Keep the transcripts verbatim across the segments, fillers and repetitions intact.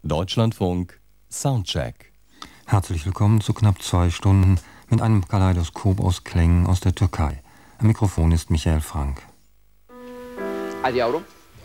Deutschlandfunk Soundcheck. Herzlich willkommen zu knapp zwei Stunden mit einem Kaleidoskop aus Klängen aus der Türkei. Am Mikrofon ist Michael Frank. Hadi yavrum.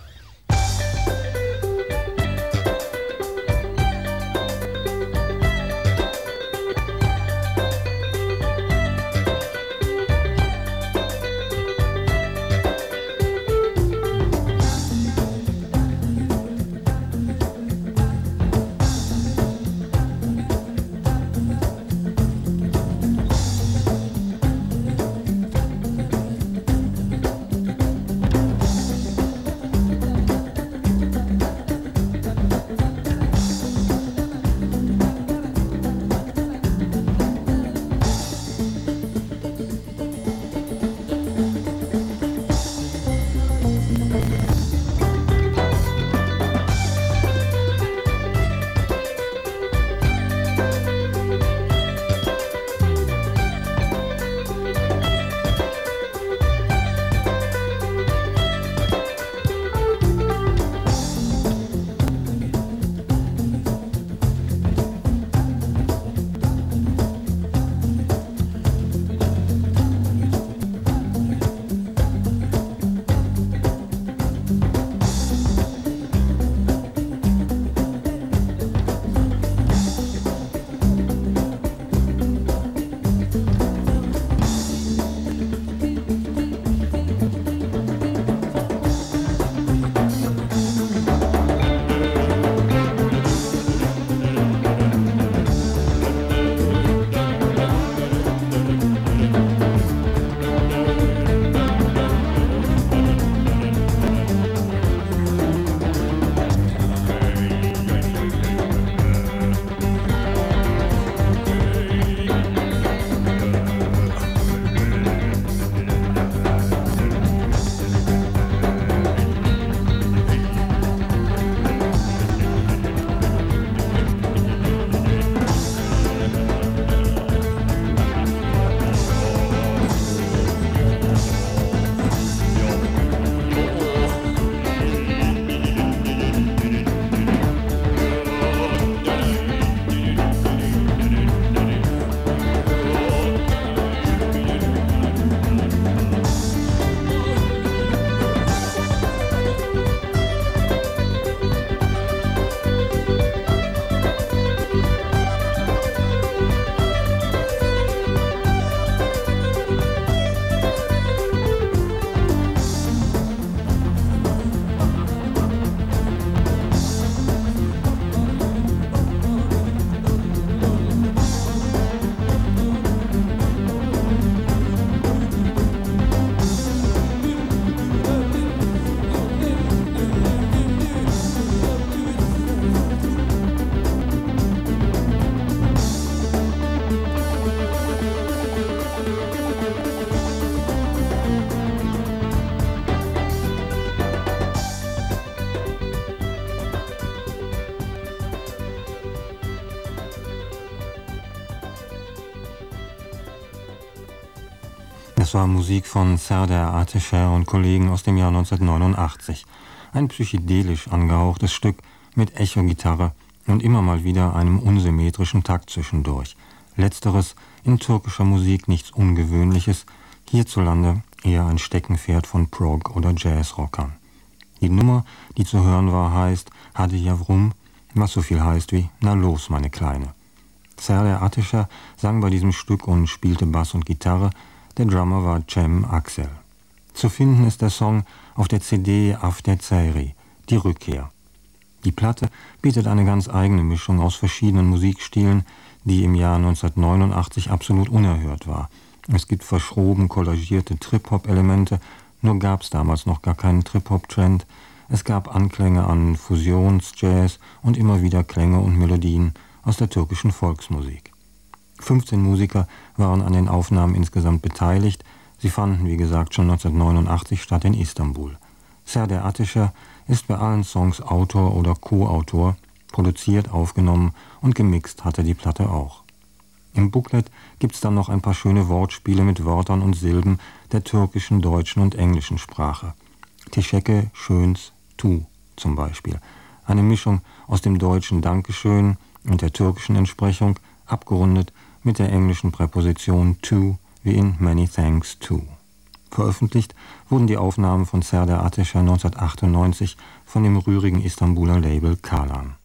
Das war Musik von Serdar Ateşer und Kollegen aus dem Jahr neunzehnhundertneunundachtzig. Ein psychedelisch angehauchtes Stück mit Echo-Gitarre und immer mal wieder einem unsymmetrischen Takt zwischendurch. Letzteres in türkischer Musik nichts Ungewöhnliches, hierzulande eher ein Steckenpferd von Prog- oder Jazzrockern. Die Nummer, die zu hören war, heißt Hadi Yavrum, was so viel heißt wie Na los, meine Kleine. Serdar Ateşer sang bei diesem Stück und spielte Bass und Gitarre. Der Drummer war Cem Aksel. Zu finden ist der Song auf der C D After Zeyri, die Rückkehr. Die Platte bietet eine ganz eigene Mischung aus verschiedenen Musikstilen, die im Jahr neunzehnhundertneunundachtzig absolut unerhört war. Es gibt verschroben kollagierte Trip-Hop-Elemente, nur gab es damals noch gar keinen Trip-Hop-Trend. Es gab Anklänge an Fusions-Jazz und immer wieder Klänge und Melodien aus der türkischen Volksmusik. fünfzehn Musiker waren an den Aufnahmen insgesamt beteiligt. Sie fanden, wie gesagt, schon neunzehnhundertneunundachtzig statt in Istanbul. Serdar Ateşer ist bei allen Songs Autor oder Co-Autor, produziert, aufgenommen und gemixt hat er die Platte auch. Im Booklet gibt's dann noch ein paar schöne Wortspiele mit Wörtern und Silben der türkischen, deutschen und englischen Sprache. Teşekkür, Schöns, Tu zum Beispiel. Eine Mischung aus dem deutschen Dankeschön und der türkischen Entsprechung, abgerundet mit der englischen Präposition to, wie in Many Thanks To. Veröffentlicht wurden die Aufnahmen von Serdar Ateşer neunzehnhundertachtundneunzig von dem rührigen Istanbuler Label Kalan.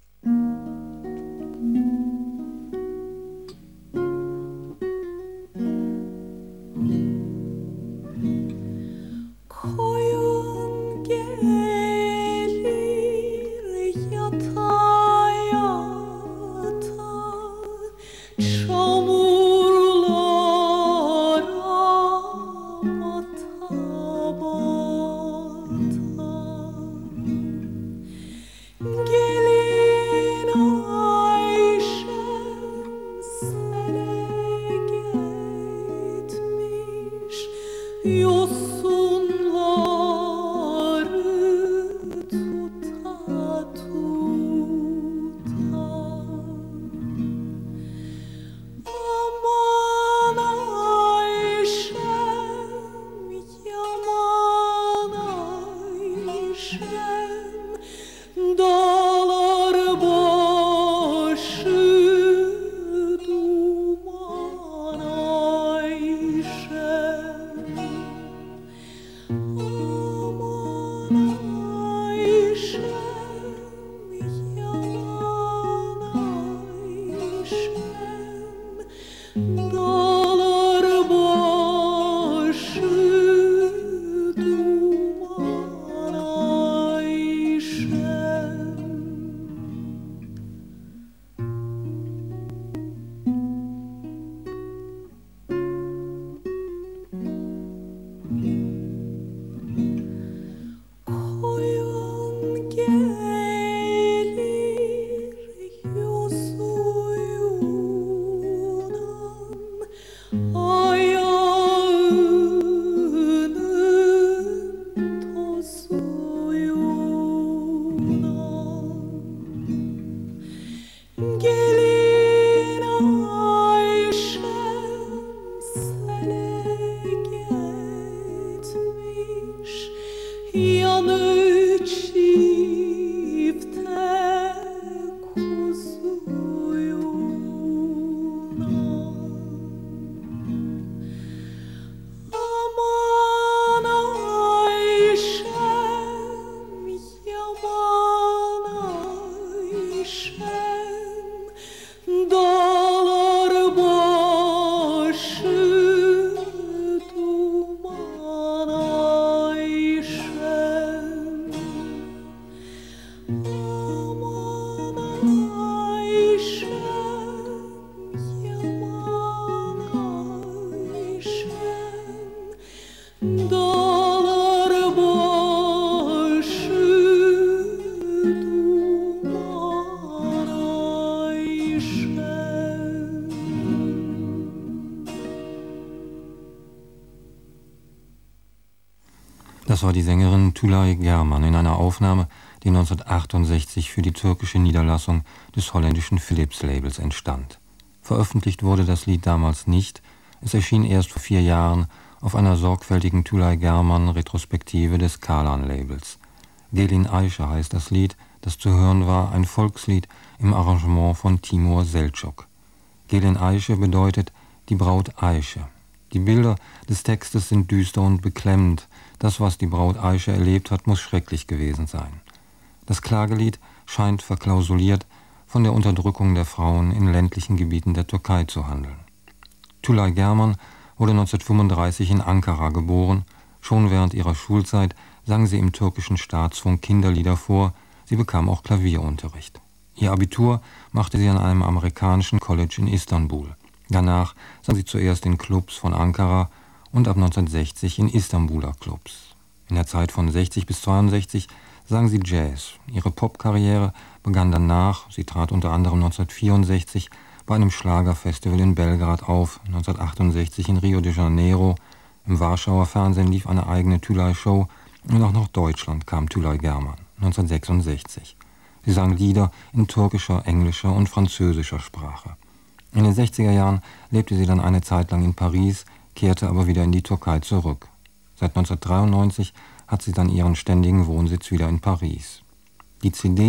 Das war die Sängerin Tülay German in einer Aufnahme, die neunzehnhundertachtundsechzig für die türkische Niederlassung des holländischen Philips-Labels entstand. Veröffentlicht wurde das Lied damals nicht, es erschien erst vor vier Jahren auf einer sorgfältigen Tülay German-Retrospektive des Kalan-Labels. Gelin Ayşe heißt das Lied, das zu hören war, ein Volkslied im Arrangement von Timur Selçuk. Gelin Ayşe bedeutet die Braut Ayşe. Die Bilder des Textes sind düster und beklemmend. Das, was die Braut Ayşe erlebt hat, muss schrecklich gewesen sein. Das Klagelied scheint verklausuliert von der Unterdrückung der Frauen in ländlichen Gebieten der Türkei zu handeln. Tülay German wurde neunzehnhundertfünfunddreißig in Ankara geboren. Schon während ihrer Schulzeit sang sie im türkischen Staatsfunk Kinderlieder vor. Sie bekam auch Klavierunterricht. Ihr Abitur machte sie an einem amerikanischen College in Istanbul. Danach sang sie zuerst in Clubs von Ankara und ab neunzehnhundertsechzig in Istanbuler Clubs. In der Zeit von sechzig bis zweiundsechzig sang sie Jazz. Ihre Popkarriere begann danach. Sie trat unter anderem neunzehnhundertvierundsechzig bei einem Schlagerfestival in Belgrad auf, neunzehnhundertachtundsechzig in Rio de Janeiro. Im Warschauer Fernsehen lief eine eigene Tülay-Show und auch nach Deutschland kam Tülay German, neunzehnhundertsechsundsechzig. Sie sang Lieder in türkischer, englischer und französischer Sprache. In den sechziger Jahren lebte sie dann eine Zeit lang in Paris, kehrte aber wieder in die Türkei zurück. Seit neunzehnhundertdreiundneunzig hat sie dann ihren ständigen Wohnsitz wieder in Paris. Die C D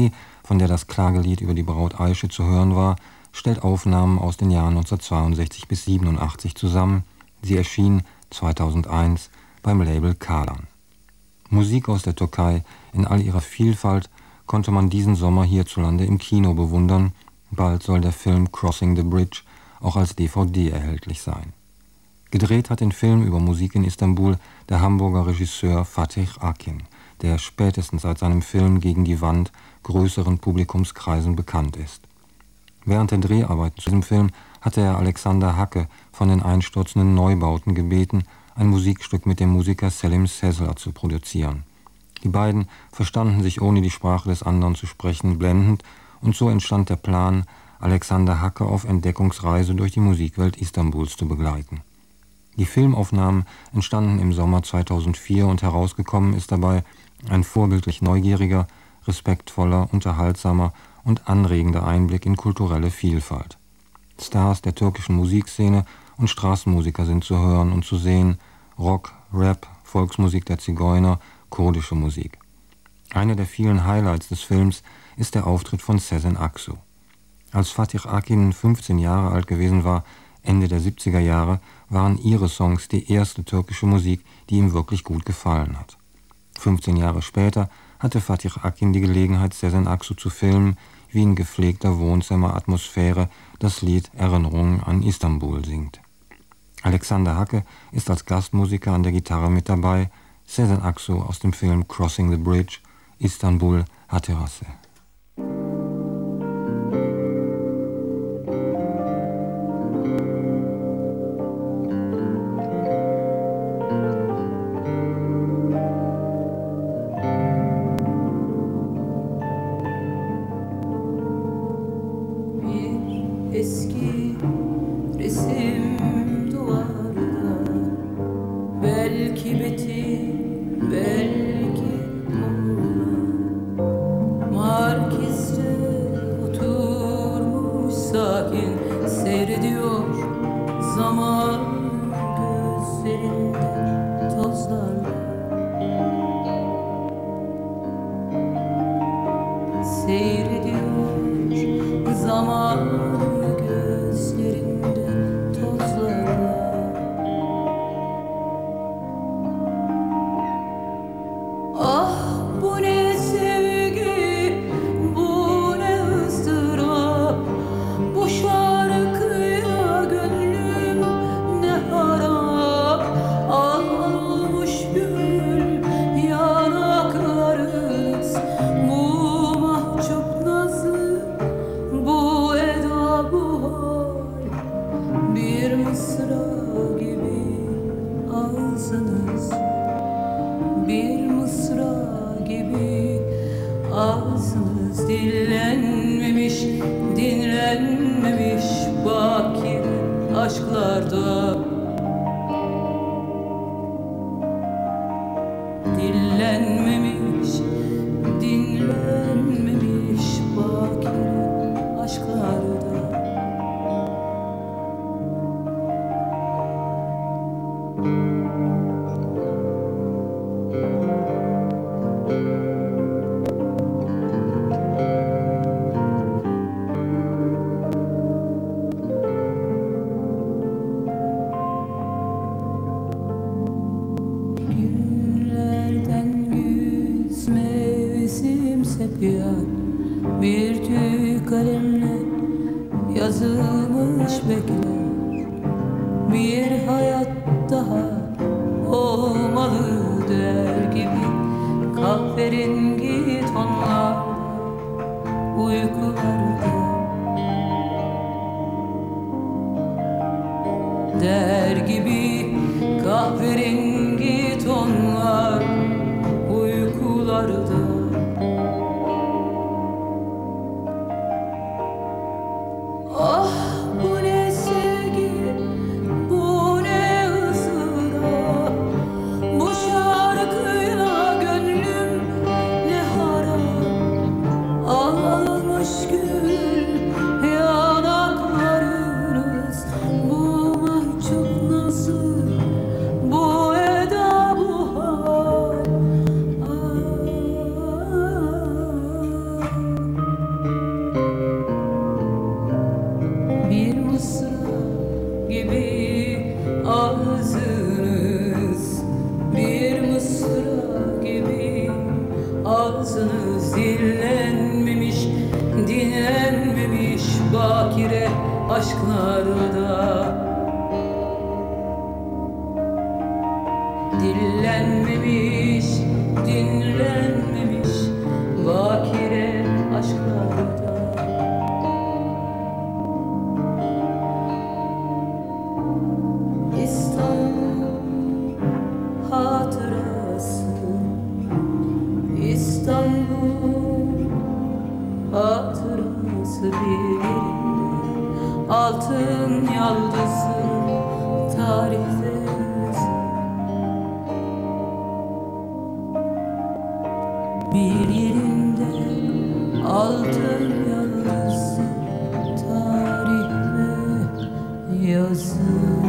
von der das Klagelied über die Braut Aische zu hören war, stellt Aufnahmen aus den Jahren neunzehnhundertzweiundsechzig bis siebenundachtzig zusammen. Sie erschien zweitausendeins beim Label Kalan. Musik aus der Türkei in all ihrer Vielfalt konnte man diesen Sommer hierzulande im Kino bewundern. Bald soll der Film Crossing the Bridge auch als D V D erhältlich sein. Gedreht hat den Film über Musik in Istanbul der Hamburger Regisseur Fatih Akin, der spätestens seit seinem Film Gegen die Wand größeren Publikumskreisen bekannt ist. Während der Dreharbeiten zu diesem Film hatte er Alexander Hacke von den einstürzenden Neubauten gebeten, ein Musikstück mit dem Musiker Selim Sezler zu produzieren. Die beiden verstanden sich, ohne die Sprache des anderen zu sprechen, blendend, und so entstand der Plan, Alexander Hacke auf Entdeckungsreise durch die Musikwelt Istanbuls zu begleiten. Die Filmaufnahmen entstanden im Sommer zweitausendvier und herausgekommen ist dabei ein vorbildlich neugieriger, respektvoller, unterhaltsamer und anregender Einblick in kulturelle Vielfalt. Stars der türkischen Musikszene und Straßenmusiker sind zu hören und zu sehen, Rock, Rap, Volksmusik der Zigeuner, kurdische Musik. Einer der vielen Highlights des Films ist der Auftritt von Sezen Aksu. Als Fatih Akin fünfzehn Jahre alt gewesen war, Ende der siebziger Jahre, waren ihre Songs die erste türkische Musik, die ihm wirklich gut gefallen hat. fünfzehn Jahre später hatte Fatih Akin die Gelegenheit, Sezen Aksu zu filmen, wie in gepflegter Wohnzimmeratmosphäre das Lied Erinnerungen an Istanbul singt. Alexander Hacke ist als Gastmusiker an der Gitarre mit dabei, Sezen Aksu aus dem Film Crossing the Bridge, Istanbul Hatırası. Eski resim duvarda, belki betim, belki kumru. Markizde oturmuş sakin seyrediyor zaman gözlerinde tozlarla. Seyrediyor zaman dillenmemiş, dinlenmemiş bakir aşklarda. Dillenmemiş, dinlenmemiş bakir aşklarda. Bir tüy kalemle yazılmış bekler, bir hayat daha olmalı der gibi kahverengi tonlar uykularda der gibi kahverengi tonlar uykularda. aşklarda dillenmemiş, dinlenmemiş bakire aşklarda İstanbul hatırası, İstanbul hatırası bir yerinde altın yaldızı tarihte bir yerinde altın yaldızı tarihte yazılır.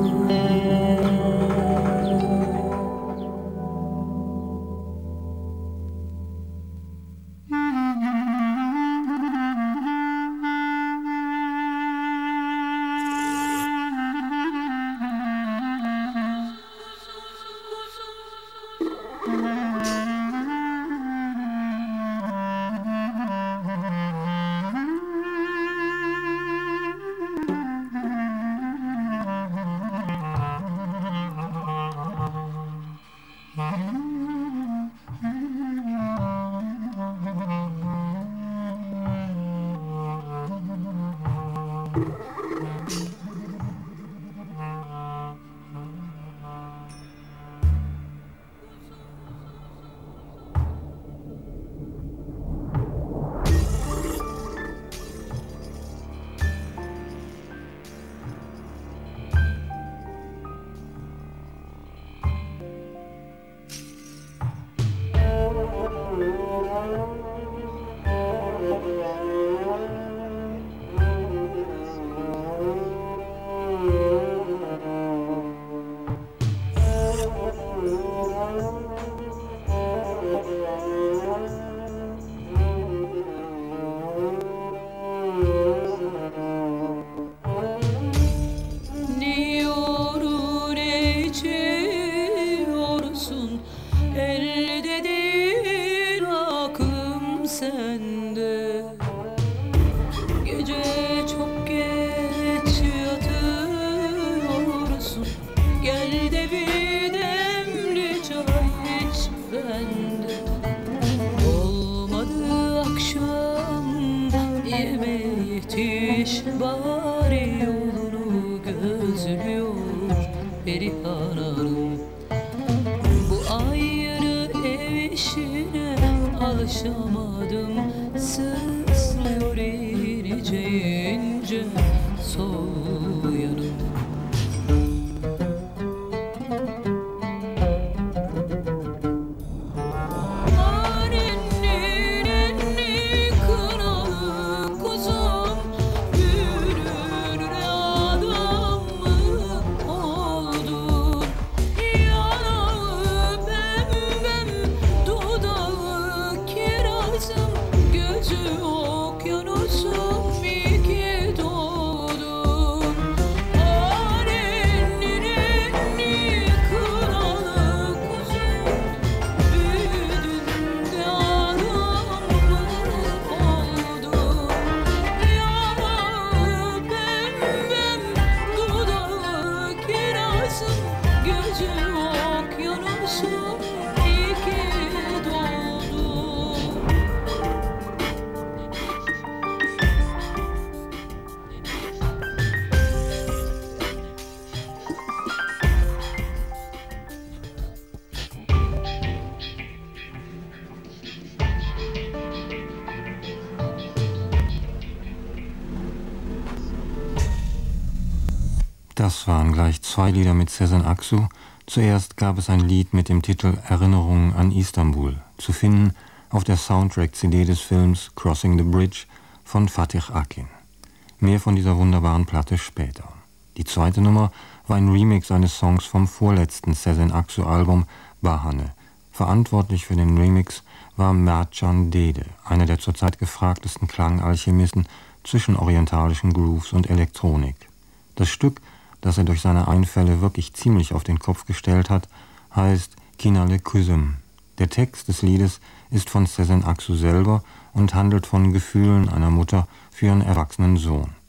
Das waren gleich zwei Lieder mit Sezen Aksu. Zuerst gab es ein Lied mit dem Titel Erinnerungen an Istanbul, zu finden auf der Soundtrack-C D des Films Crossing the Bridge von Fatih Akin. Mehr von dieser wunderbaren Platte später. Die zweite Nummer war ein Remix eines Songs vom vorletzten Sezen Aksu-Album Bahane. Verantwortlich für den Remix war Mertcan Dede, einer der zurzeit gefragtesten Klangalchemisten zwischen orientalischen Grooves und Elektronik. Das Stück, das er durch seine Einfälle wirklich ziemlich auf den Kopf gestellt hat, heißt Kinale Kuzum. Der Text des Liedes ist von Sezen Aksu selber und handelt von Gefühlen einer Mutter für ihren erwachsenen Sohn.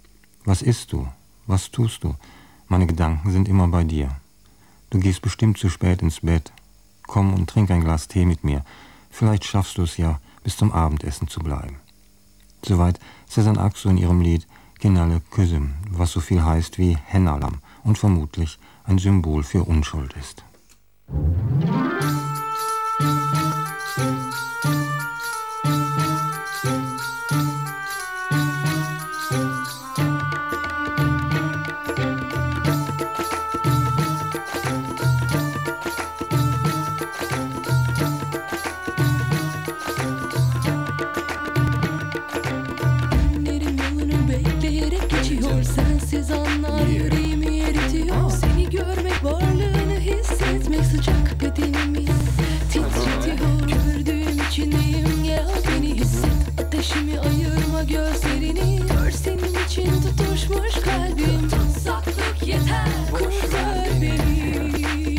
Was isst du? Was tust du? Meine Gedanken sind immer bei dir. Du gehst bestimmt zu spät ins Bett. Komm und trink ein Glas Tee mit mir. Vielleicht schaffst du es ja, bis zum Abendessen zu bleiben. Soweit Sezen Aksu in ihrem Lied Kinalı Kızım, was so viel heißt wie Hennalam und vermutlich ein Symbol für Unschuld ist. Sensiz anlar yüreğimi eritiyor. Seni görmek, varlığını hissetmek sıcak bedenimi titretiyor. Gördüğüm içindeyim, gel beni hisset. Ateşimi ayırma gözlerini. Gör senin için tutuşmuş kalbim. Tutsaklık yeter, kurtar beni.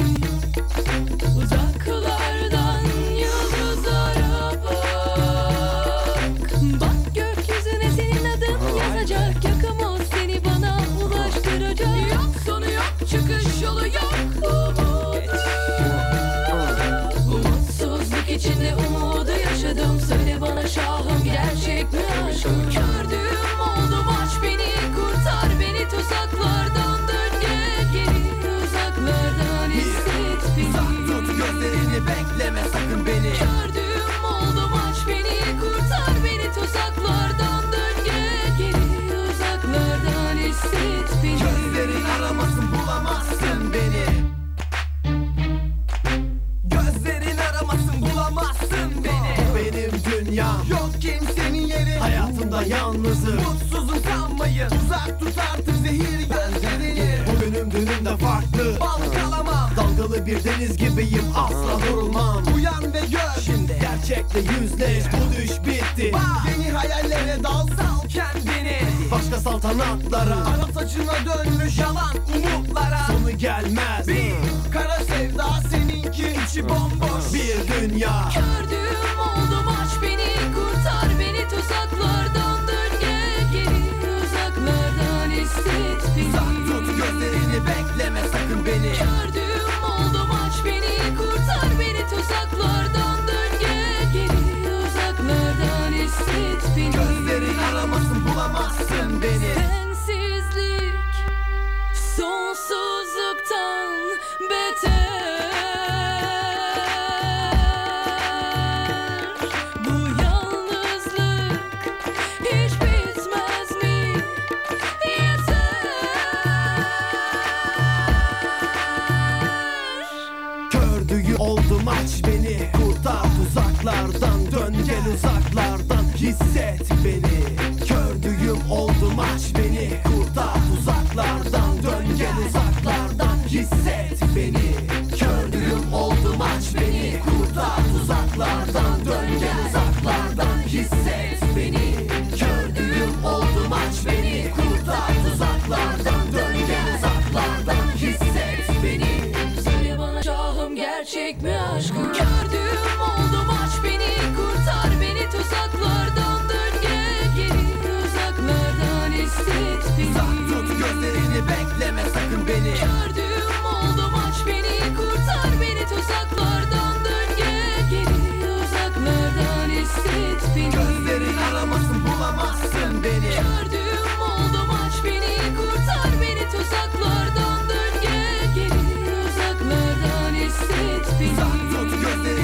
Uzaklardan yıldızlara bak. Bak gökyüzüne senin adın yazacak. Yakama seni bana ulaştıracak. Yok sonu yok, çıkış yolu yok. Umut. Umutsuzluk içinde umudu yaşadım. Söyle bana şahım, gerçek mi aşkım? Kördüğüm oldum, aç beni, kurtar beni tuzaklardan. Dön gel geri, uzaklardan hisset beni. Uzak tut gözlerini, bekleme sakın beni. Kördüğüm oldum, aç beni, kurtar beni tuzaklardan. Dön gel geri, uzaklardan hisset beni. Gözlerin aramasın, bulamazsın beni. Gözlerin aramasın, bulamazsın beni. Bu benim dünyam, yok kimsenin yeri. Hayatımda yalnızım, mutsuzum sanmayın. Uzak tut artık zehir gözlerini. Bugünüm dünümde farklı, balık alamam. Dalgalı bir deniz gibiyim, asla durulmam. Uyan ve gör, şimdi gerçekle yüzleş. Bu düş bitti, yeni hayallere dal, sal kendini. Başka saltanatlara, Arap saçına dönmüş yalan umutlara. Sonu gelmez, bir kara sevda seninki. İçi bomboş bir dünya. Kördüğüm oldum, aç beni, kurtar beni tuzaklardan. Dön gel geri, uzaklardan hisset beni. Uzak tut gözlerini, bekleme sakın beni. Kördüğüm oldum, aç beni, kurtar beni tuzaklardan. Dön gel geri, uzaklardan hisset beni. Gözlerin aramasın, bulamazsın beni. Sensizlik sonsuzluktan beter. Bu yalnızlık hiç bitmez mi? Yeter. Kördüğü oldum, aç beni, kurtar tuzaklardan. Dön gel uzaklardan, hisset beni. Kördüğüm oldum, aç beni, kurtar tuzaklardan. Dön gel uzaklardan, hisset beni. Kördüğüm oldum, aç beni, kurtar tuzaklardan. Dön gel uzaklardan, hisset beni. Kördüğüm oldum, aç beni, kurtar tuzaklardan. Dön gel uzaklardan, hisset beni. Söyle bana şahım, gerçek mi aşkım? Kördüğüm oldum, aç beni, kurtar beni tuzaklardan. Dön gel geri, uzaklardan hisset beni. Uzak tut gözlerini, bekleme sakın beni. Kördüğüm oldum, aç beni, kurtar beni tuzaklardan. Dön gel geri, uzaklardan hisset beni. Gözlerin aramasın, bulamazsın beni. Kördüğüm oldum, aç beni, kurtar beni tuzaklardan. Dön gel geri, uzaklardan hisset beni. Uzak tut gözlerini,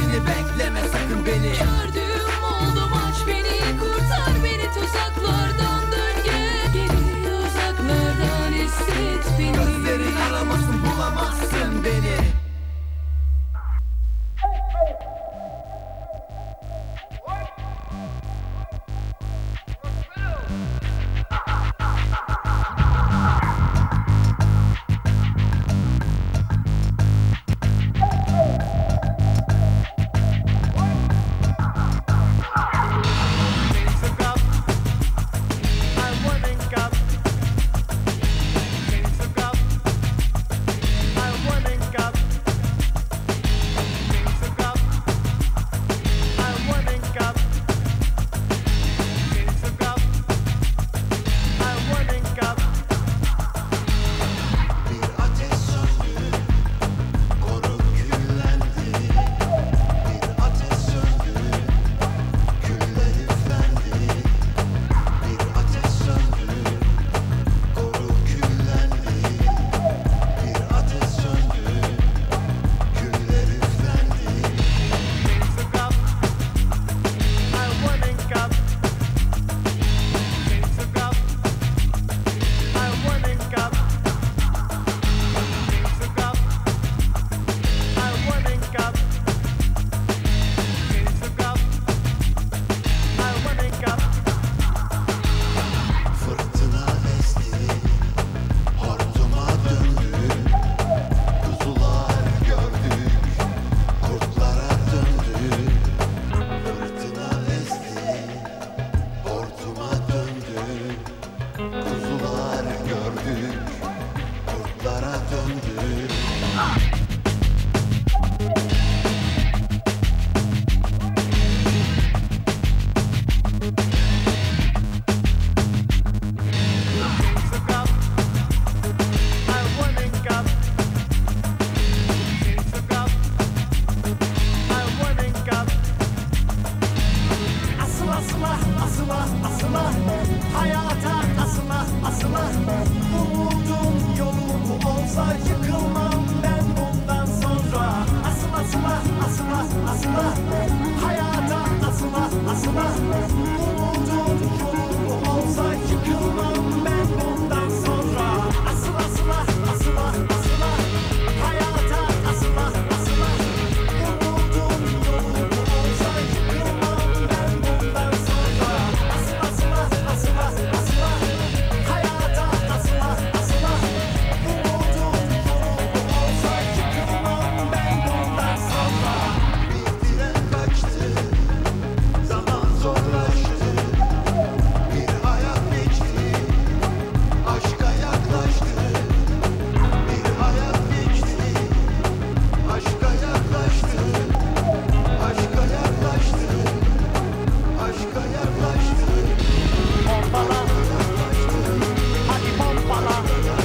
asıla, hayata asıla asıla. Umudum yolum olsa yıkılmam ben bundan sonra. Asıla asıla asıla asıla, hayata asıla asıla. Umudum yolum olsa yıkılmam ben bundan sonra. Asıla asıla asıla asıla, hayata asıla asıla. Umudum yolum olsa yıkılmam ben bundan sonra. Asıla asıla asıla asıla, hayata asıla asıla. Umudum yolum olsa yıkılmam ben bundan sonra. Bir tren kaçtı, zaman zorlaştı. Bir hayat geçti, aşka yaklaştı. Bir hayat geçti, aşka yaklaştı. Aşka yaklaştı, aşka yaklaştı. Pompala, hadi pompala.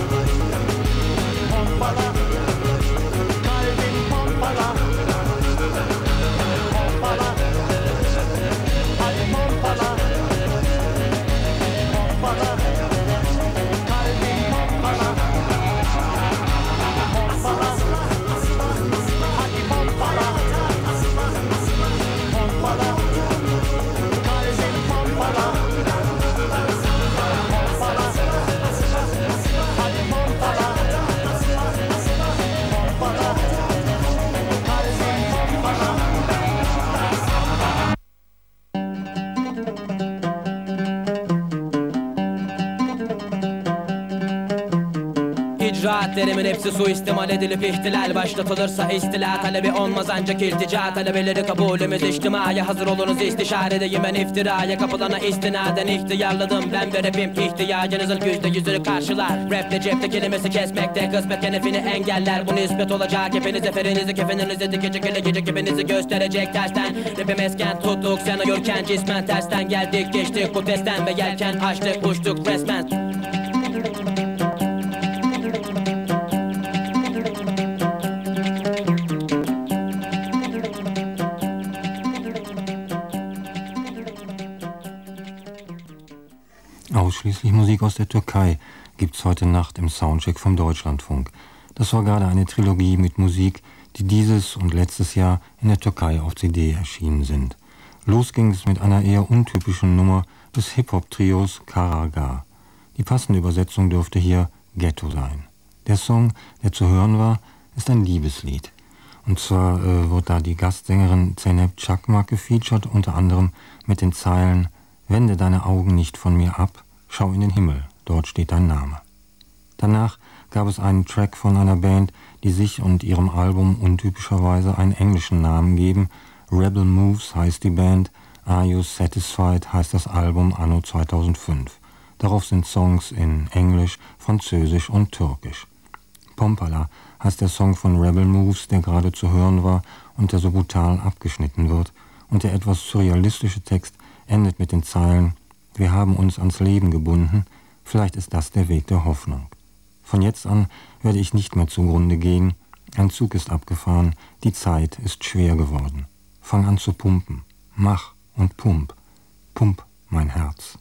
Pompala, kalbim pompala. Pompala, hadi pompala. Pompala, kalbim pompala. Pompala, hadi pompala. Pompala, kalbim pompala. Pompala, hadi pompala. Pompala, kalbim pompala. İcraatlerimin hepsi suistimal edilip ihtilal başlatılırsa istila talebi olmaz ancak iltica talebeleri kabulümüz içtimaya hazır olunuz istişaredeyim ben iftiraya kapılana istinaden ihtiyarladım ben ve rapim ihtiyacınızın yüzde yüzünü karşılar raple cepte kelimesi kesmekte kısmet kenefini engeller bu nispet olacak hepiniz eferinizi kefeninizi dikecek ile gecek hepinizi gösterecek tersten rapim esken tuttuk sen uyurken cismen tersten geldik geçtik bu testten ve yelken açtık uçtuk resmen. Ausschließlich Musik aus der Türkei gibt's heute Nacht im Soundcheck vom Deutschlandfunk. Das war gerade eine Trilogie mit Musik, die dieses und letztes Jahr in der Türkei auf C D erschienen sind. Los ging es mit einer eher untypischen Nummer des Hip-Hop-Trios Karagar. Die passende Übersetzung dürfte hier Ghetto sein. Der Song, der zu hören war, ist ein Liebeslied. Und zwar äh, wird da die Gastsängerin Zeynep Çakmak gefeatured, unter anderem mit den Zeilen „Wende deine Augen nicht von mir ab, schau in den Himmel, dort steht dein Name." Danach gab es einen Track von einer Band, die sich und ihrem Album untypischerweise einen englischen Namen geben. Rebel Moves heißt die Band, Are You Satisfied heißt das Album anno zweitausendfünf. Darauf sind Songs in Englisch, Französisch und Türkisch. Pompala heißt der Song von Rebel Moves, der gerade zu hören war und der so brutal abgeschnitten wird. Und der etwas surrealistische Text endet mit den Zeilen: Wir haben uns ans Leben gebunden, vielleicht ist das der Weg der Hoffnung. Von jetzt an werde ich nicht mehr zugrunde gehen, ein Zug ist abgefahren, die Zeit ist schwer geworden. Fang an zu pumpen, mach und pump, pump mein Herz.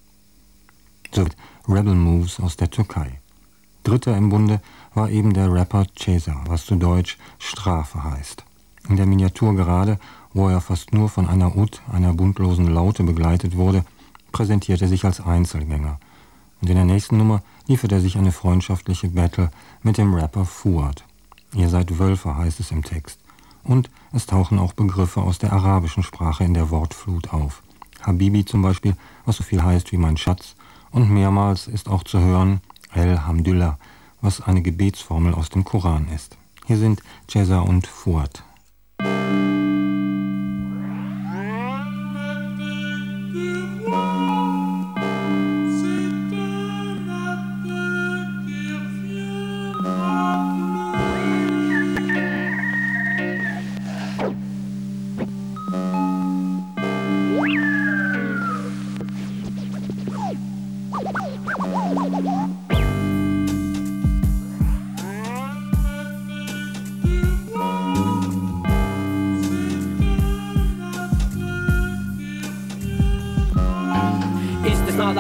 So Rebel Moves aus der Türkei. Dritter im Bunde war eben der Rapper Ceza, was zu Deutsch Strafe heißt. In der Miniatur gerade, wo er fast nur von einer Ud, einer buntlosen Laute begleitet wurde, präsentiert er sich als Einzelgänger. Und in der nächsten Nummer liefert er sich eine freundschaftliche Battle mit dem Rapper Fuad. Ihr seid Wölfe, heißt es im Text. Und es tauchen auch Begriffe aus der arabischen Sprache in der Wortflut auf. Habibi zum Beispiel, was so viel heißt wie mein Schatz. Und mehrmals ist auch zu hören Elhamdülillah, was eine Gebetsformel aus dem Koran ist. Hier sind Ceza und Fuad.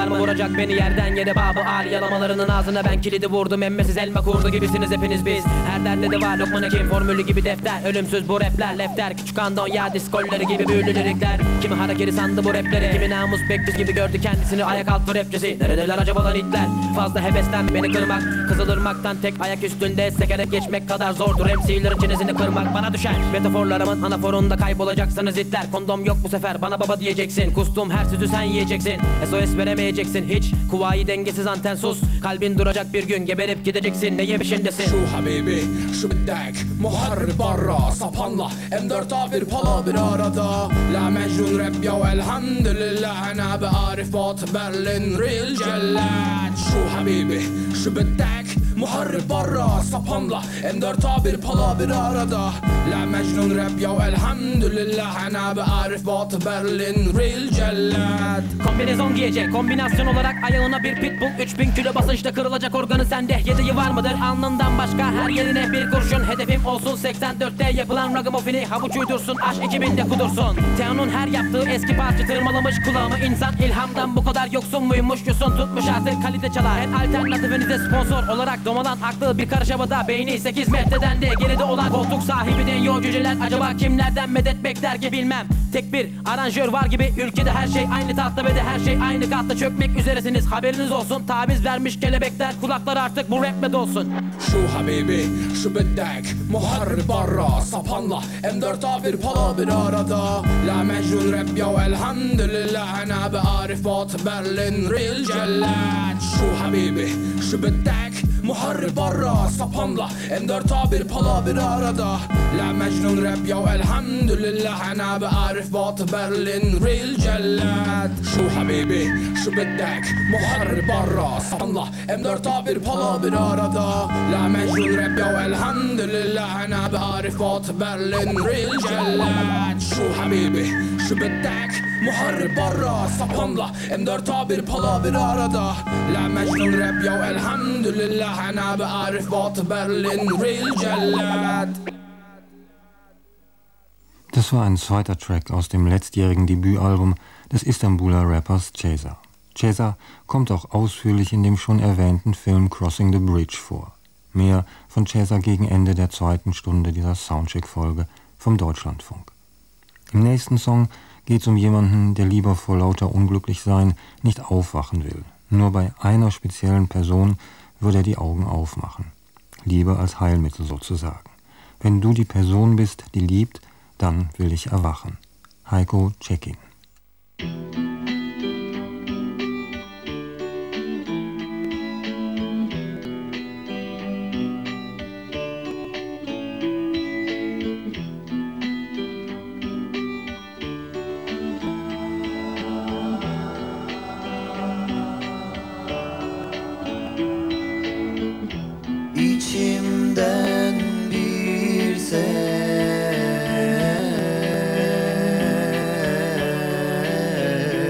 Var mı vuracak beni yerden yere babı Ali yalamalarının ağzına ben kilidi vurdum. Emmesiz elma kurdu gibisiniz hepiniz biz. Her derde de var Lokman Hekim formülü gibi defter. Ölümsüz bu rapler lefter. Küçük Andonya diskolları gibi büyülü lirikler. Kimi hareketi sandı bu rapleri. Kimi namus bekbiz gibi gördü kendisini ayak altı rapçisi. Neredeler acaba lan itler? Fazla hevesten beni kırmak. Kızılırmaktan tek ayak üstünde sekerek geçmek kadar zordur. M C'lerin çenesini kırmak bana düşer. Metaforlarımın anaforunda kaybolacaksınız itler. Kondom yok bu sefer bana baba diyeceksin. Kustum her sütü sen yiyeceksin. S O S veremeyeceksin hiç. Kuvayi dengesiz anten sus. Kalbin duracak bir gün geberip gideceksin. Neye peşindesin? Şu habibi şu biddek muharrib barra sapanla M dört A bir pala bir arada. La mecnun rap ya elhamdülillah. Ana be arif bat Berlin real cellat. Şu habibi şu biddek muharrib barra sapanla M dört A bir pala bir arada. La mecnun rap ya elhamdülillah. Ana be arif bat Berlin real cellat. Kombinezon giyecek kombinasyon olarak ayağına bir pitbull. Üç bin kilo basınçta kırılacak organı sende. Yedeği var mıdır alnından başka her yerine bir kurşun. Hedefim olsun seksen dörtte yapılan ragamuffini. Havuç uydursun aşk iki binde kudursun. Teo'nun her yaptığı eski parça tırmalamış kulağımı. İnsan ilhamdan bu kadar yoksun muymuş yusun. Tutmuş artık kalite çalar. En alternatifinize sponsor olarak domalan aklı bir karış havada. Beyni sekiz metreden de geride olan koltuk sahibi deniyor cüceler. Acaba kimlerden medet bekler ki bilmem. Tek bir aranjör var gibi ülkede her şey aynı tahta ve de her şey aynı katta çökmek üzeresiniz. Haberiniz olsun taviz vermiş kelebekler kulaklar artık bu raple dolsun. Şu habibi şu biddek muharrib barra sapanla M dört A bir pala bir arada. La mecnun rap ya elhamdülillah. Ana be arif bat Berlin real cellat. Şu habibi şu biddek muharrib barra sapanla M dört A bir pala bir arada. La mecnun rap ya elhamdülillah. Ana be arif bat Berlin real cellat. Şu habibi şu biddek muharrib barra sapanla M dört A bir pala bir arada. La mecnun rap ya elhamdülillah. Ana be arif bat Berlin real cellat. Şu habibi şu biddek muharrib barra sapanla M dört A bir pala bir arada. La mecnun rap ya elhamdülillah. Ana be arif bat Berlin real cellat. Das war ein zweiter Track aus dem letztjährigen Debütalbum des Istanbuler Rappers Ceza. Ceza kommt auch ausführlich in dem schon erwähnten Film Crossing the Bridge vor. Mehr von Ceza gegen Ende der zweiten Stunde dieser Soundcheck-Folge vom Deutschlandfunk. Im nächsten Song geht es um jemanden, der lieber vor lauter Unglücklichsein nicht aufwachen will. Nur bei einer speziellen Person würde er die Augen aufmachen. Liebe als Heilmittel sozusagen. Wenn du die Person bist, die liebt, dann will ich erwachen. Heiko Cekin. İçimden bir ses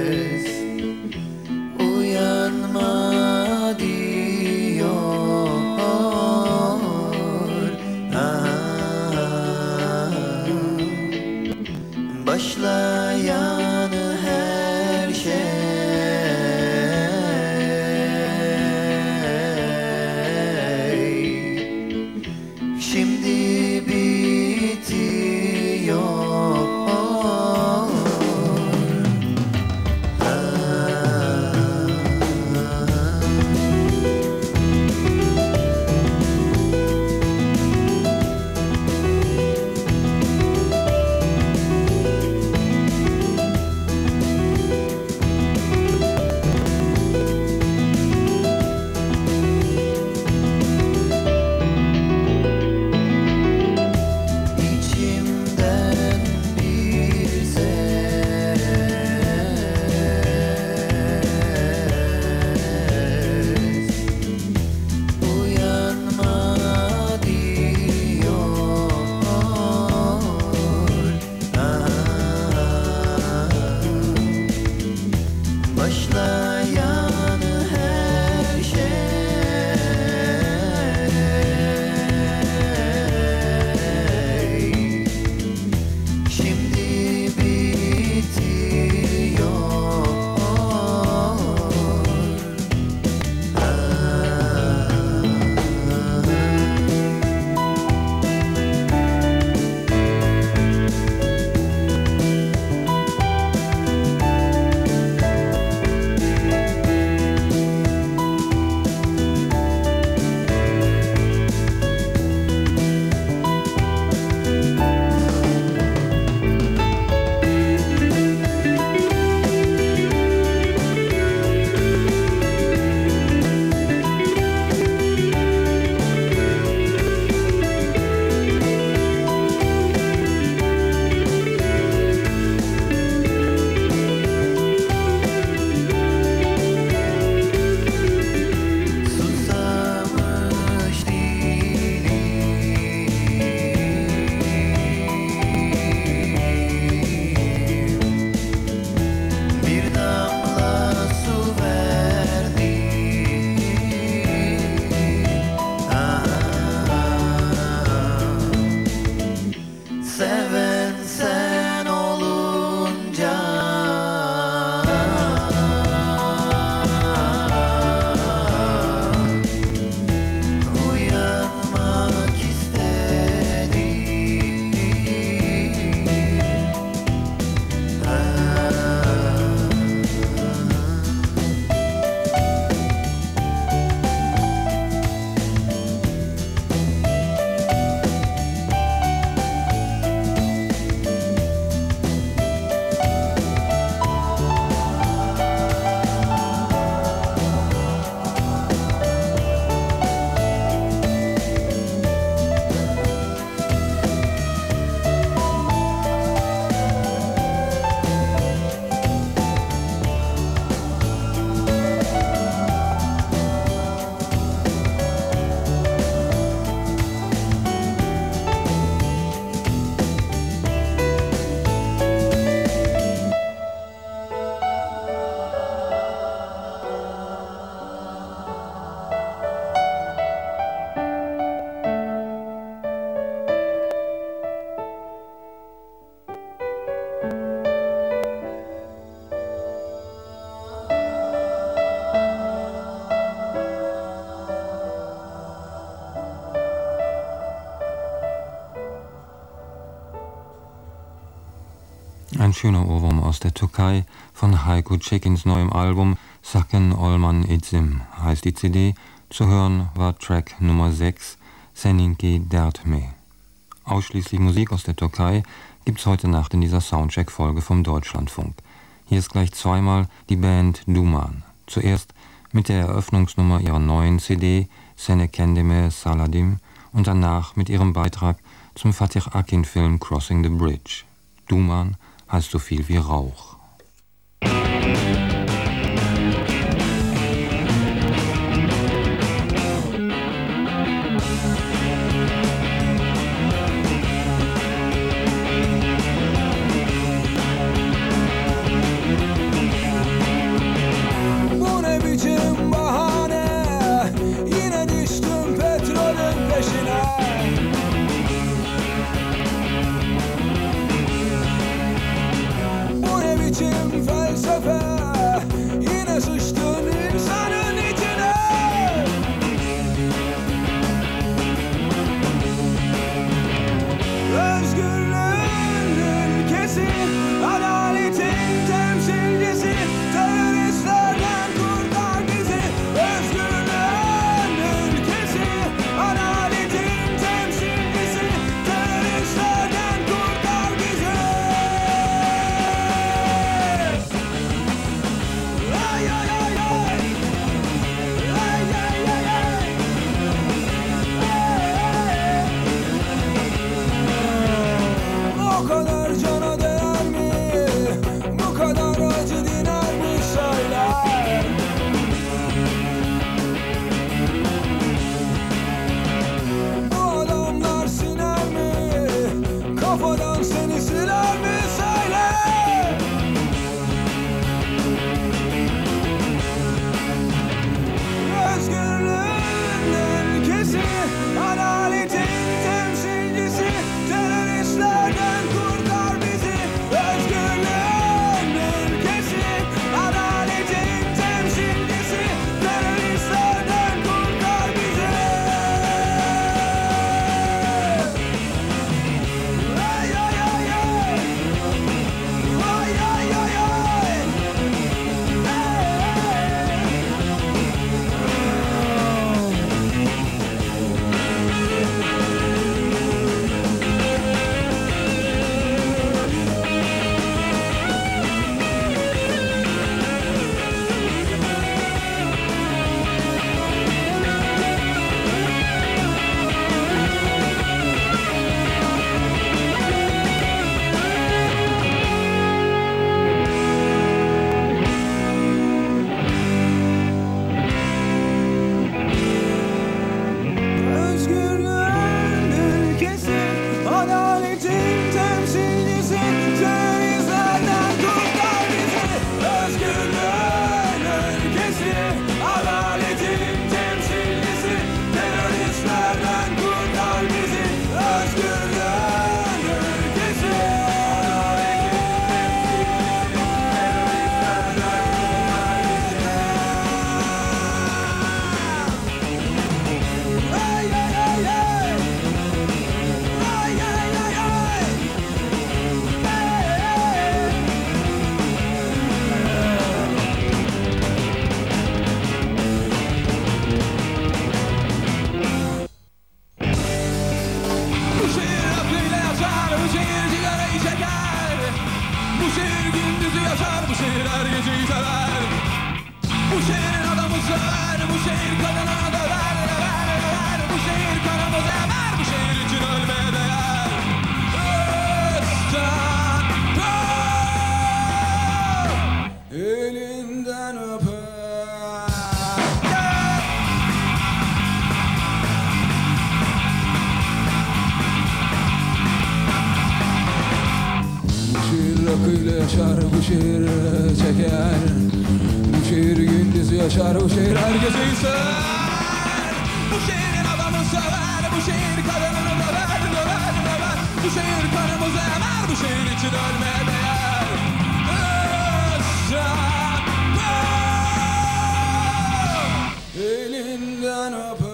schöner Ohrwurm aus der Türkei von Heiko Çekin's neuem Album Sakın Olman İzim heißt die C D. Zu hören war Track Nummer sechs, Seninki Dertme. Ausschließlich Musik aus der Türkei gibt's heute Nacht in dieser Soundcheck-Folge vom Deutschlandfunk. Hier ist gleich zweimal die Band Duman. Zuerst mit der Eröffnungsnummer ihrer neuen C D Sene Kendime Saladim und danach mit ihrem Beitrag zum Fatih Akin-Film Crossing the Bridge. Duman heißt so viel wie Rauch. Yaşar bu şehir çeker, bu şehir gündüz yaşar, bu şehir herkesi sever. Bu şehrin adamı sever, bu şehir kadınını döver, döver, döver. Bu şehir kanımızı emer, bu şehir için ölmeye değer. Elinden öper.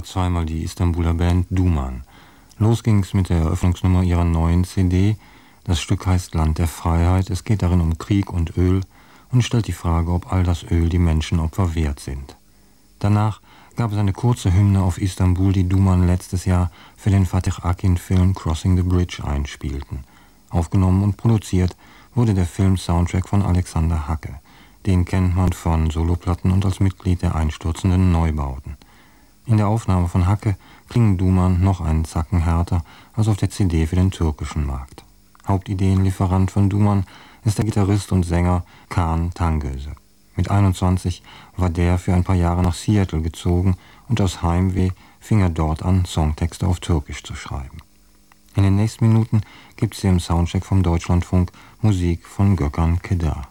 zweimal die Istanbuler Band Duman. Los ging's mit der Eröffnungsnummer ihrer neuen C D. Das Stück heißt Land der Freiheit. Es geht darin um Krieg und Öl und stellt die Frage, ob all das Öl die Menschenopfer wert sind. Danach gab es eine kurze Hymne auf Istanbul, die Duman letztes Jahr für den Fatih Akin-Film Crossing the Bridge einspielten. Aufgenommen und produziert wurde der Film-Soundtrack von Alexander Hacke. Den kennt man von Soloplatten und als Mitglied der einstürzenden Neubauten. In der Aufnahme von Hacke klingen Duman noch einen Zacken härter als auf der C D für den türkischen Markt. Hauptideenlieferant von Duman ist der Gitarrist und Sänger Kaan Tangöze. Mit einundzwanzig war der für ein paar Jahre nach Seattle gezogen und aus Heimweh fing er dort an, Songtexte auf Türkisch zu schreiben. In den nächsten Minuten gibt es hier im Soundcheck vom Deutschlandfunk Musik von Gökhan Kedar.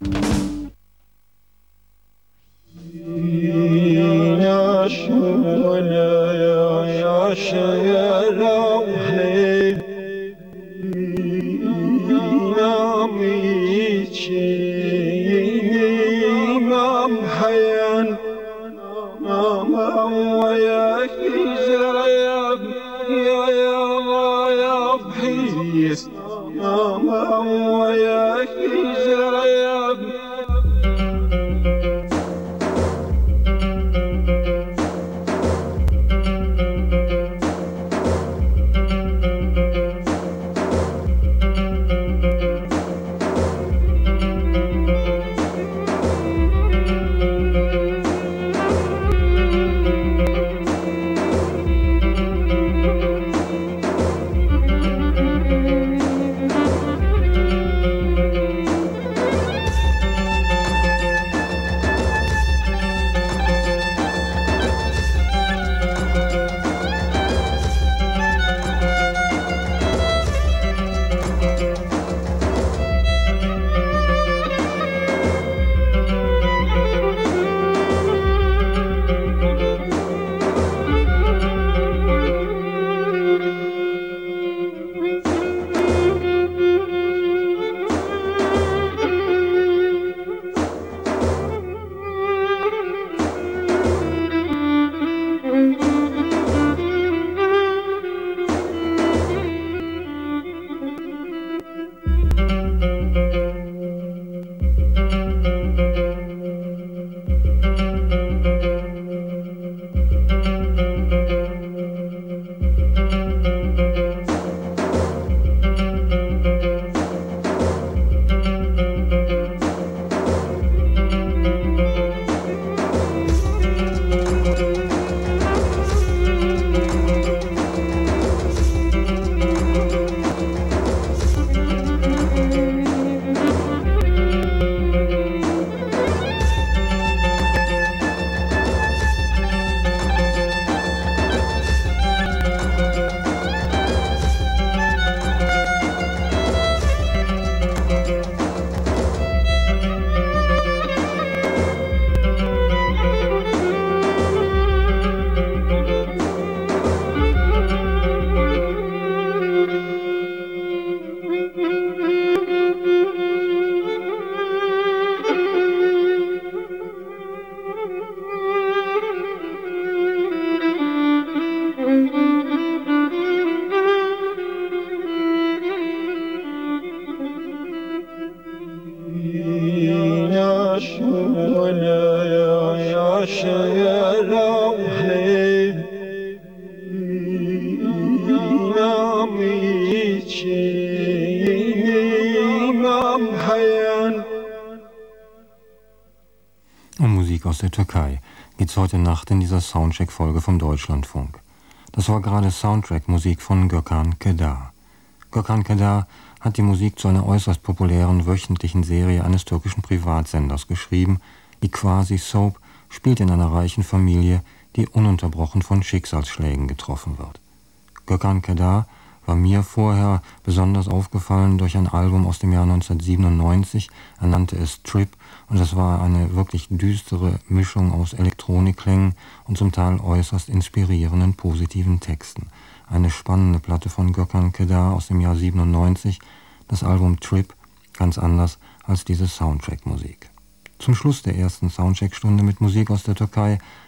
Um Musik aus der Türkei geht's heute Nacht in dieser Soundcheck-Folge vom Deutschlandfunk. Das war gerade Soundtrack-Musik von Gökhan Kedar. Gökhan Kedar hat die Musik zu einer äußerst populären wöchentlichen Serie eines türkischen Privatsenders geschrieben. Die Quasi-Soap spielt in einer reichen Familie, die ununterbrochen von Schicksalsschlägen getroffen wird. Gökhan Kedar war mir vorher besonders aufgefallen durch ein Album aus dem Jahr neunzehnhundertsiebenundneunzig. Er nannte es Trip und das war eine wirklich düstere Mischung aus Elektronikklängen und zum Teil äußerst inspirierenden positiven Texten. Eine spannende Platte von Gökhan Kedar aus dem Jahr siebenundneunzig, das Album Trip, ganz anders als diese Soundtrack-Musik. Zum Schluss der ersten Soundcheck-Stunde mit Musik aus der Türkei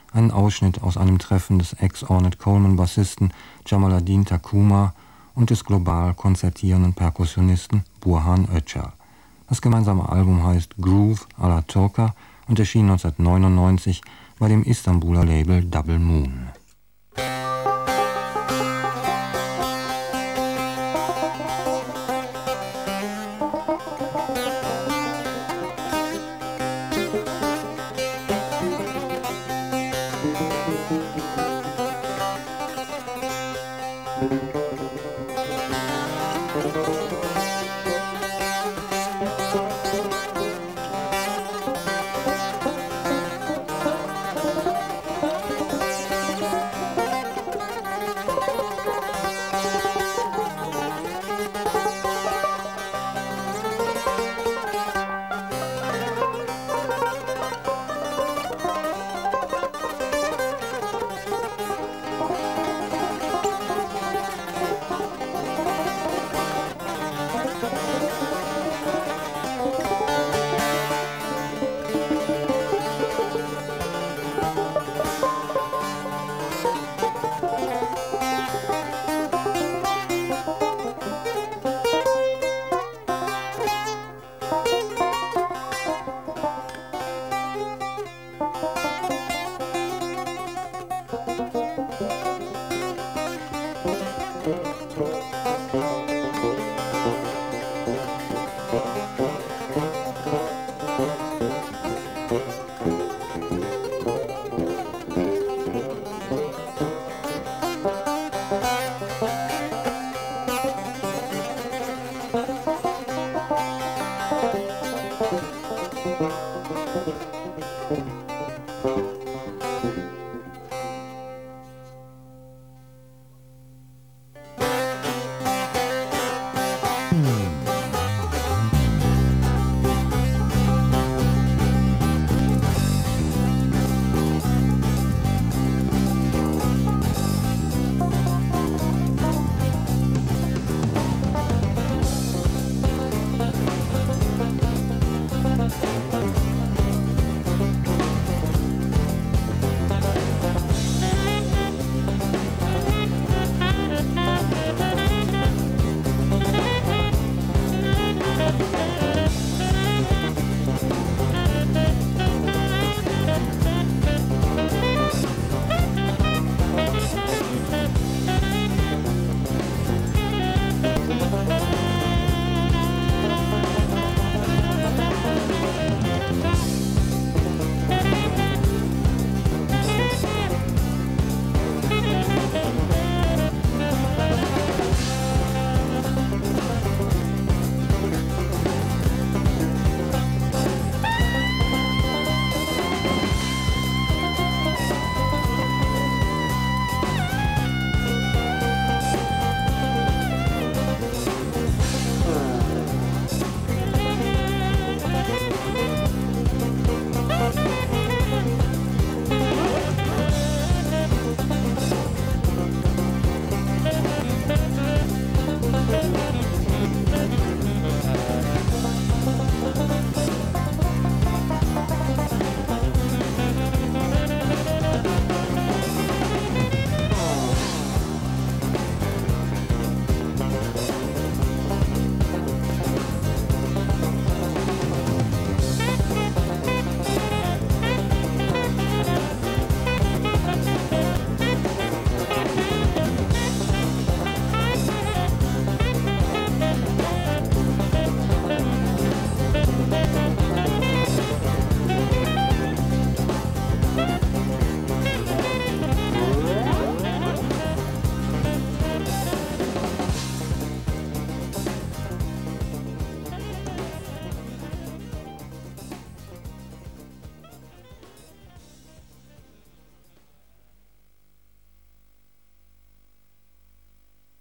einen Ausschnitt aus einem Treffen des Ex-Ornette Coleman-Bassisten Jamaluddin Takuma und des global konzertierenden Perkussionisten Burhan Öcal. Das gemeinsame Album heißt Groove Ala Turca und erschien neunzehnhundertneunundneunzig bei dem Istanbuler Label Double Moon.